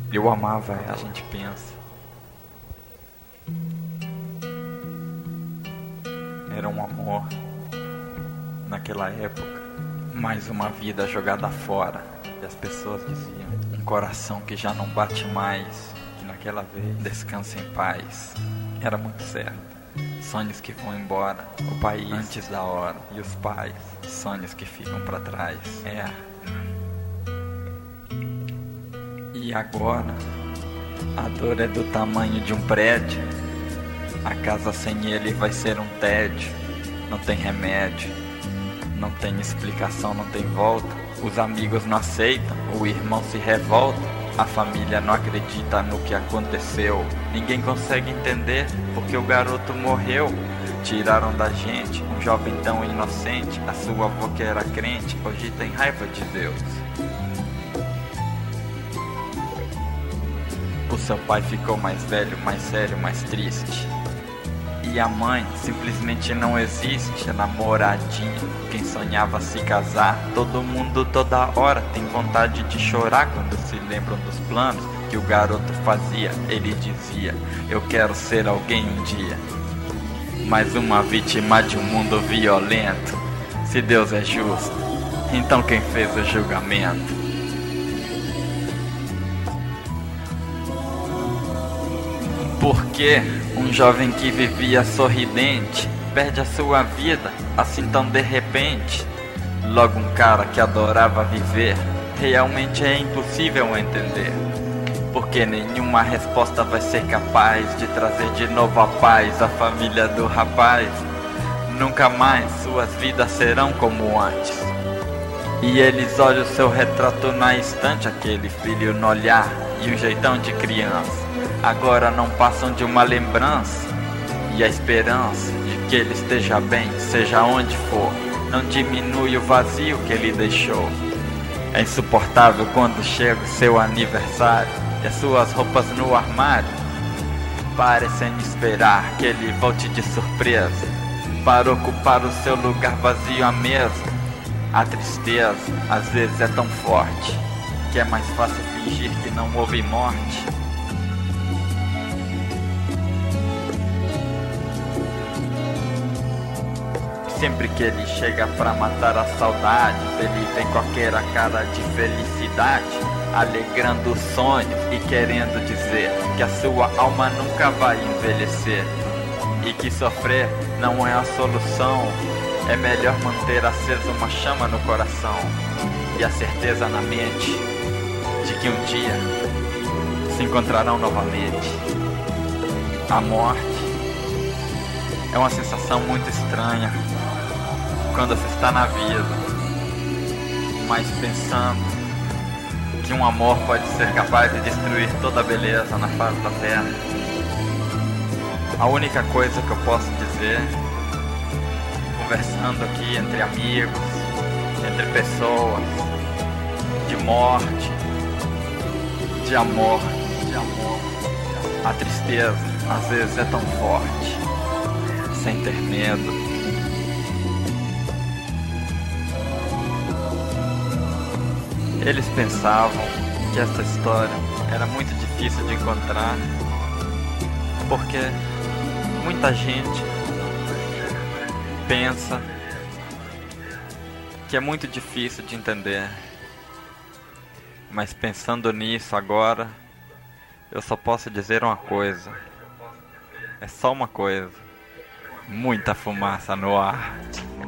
Eu amava ela, a gente pensa. Era um amor naquela época. Mais uma vida jogada fora. E as pessoas diziam: um coração que já não bate mais, que naquela vez descansa em paz. Era muito certo. Sonhos que vão embora, o país antes da hora. E os pais, sonhos que ficam pra trás. E agora, a dor é do tamanho de um prédio. A casa sem ele vai ser um tédio. Não tem remédio, não tem explicação, não tem volta. Os amigos não aceitam, o irmão se revolta. A família não acredita no que aconteceu. Ninguém consegue entender porque o garoto morreu. Tiraram da gente um jovem tão inocente. A sua avó que era crente hoje tem raiva de Deus. O seu pai ficou mais velho, mais sério, mais triste. E a mãe simplesmente não existe. A namoradinha, quem sonhava se casar. Todo mundo toda hora tem vontade de chorar quando se lembram dos planos que o garoto fazia. Ele dizia: eu quero ser alguém um dia. Mais uma vítima de um mundo violento. Se Deus é justo, então quem fez o julgamento? Porque um jovem que vivia sorridente perde a sua vida assim tão de repente? Logo um cara que adorava viver realmente é impossível entender. Porque nenhuma resposta vai ser capaz de trazer de novo a paz à família do rapaz. Nunca mais suas vidas serão como antes. E eles olham seu retrato na estante, aquele filho no olhar e um jeitão de criança. Agora não passam de uma lembrança. E a esperança de que ele esteja bem, seja onde for, não diminui o vazio que ele deixou. É insuportável quando chega o seu aniversário e as suas roupas no armário parecem esperar que ele volte de surpresa para ocupar o seu lugar vazio à mesa. A tristeza às vezes é tão forte que é mais fácil fingir que não houve morte. Sempre que ele chega pra matar a saudade, ele vem com aquela cara de felicidade, alegrando o sonho e querendo dizer que a sua alma nunca vai envelhecer. E que sofrer não é a solução. É melhor manter acesa uma chama no coração e a certeza na mente de que um dia se encontrarão novamente. A morte é uma sensação muito estranha quando se está na vida, mas pensando que um amor pode ser capaz de destruir toda a beleza na face da terra. A única coisa que eu posso dizer, conversando aqui entre amigos, entre pessoas, de morte, de amor, a tristeza às vezes é tão forte, sem ter medo. Eles pensavam que essa história era muito difícil de encontrar, porque muita gente pensa que é muito difícil de entender. Mas pensando nisso agora, eu só posso dizer uma coisa. É só uma coisa: muita fumaça no ar.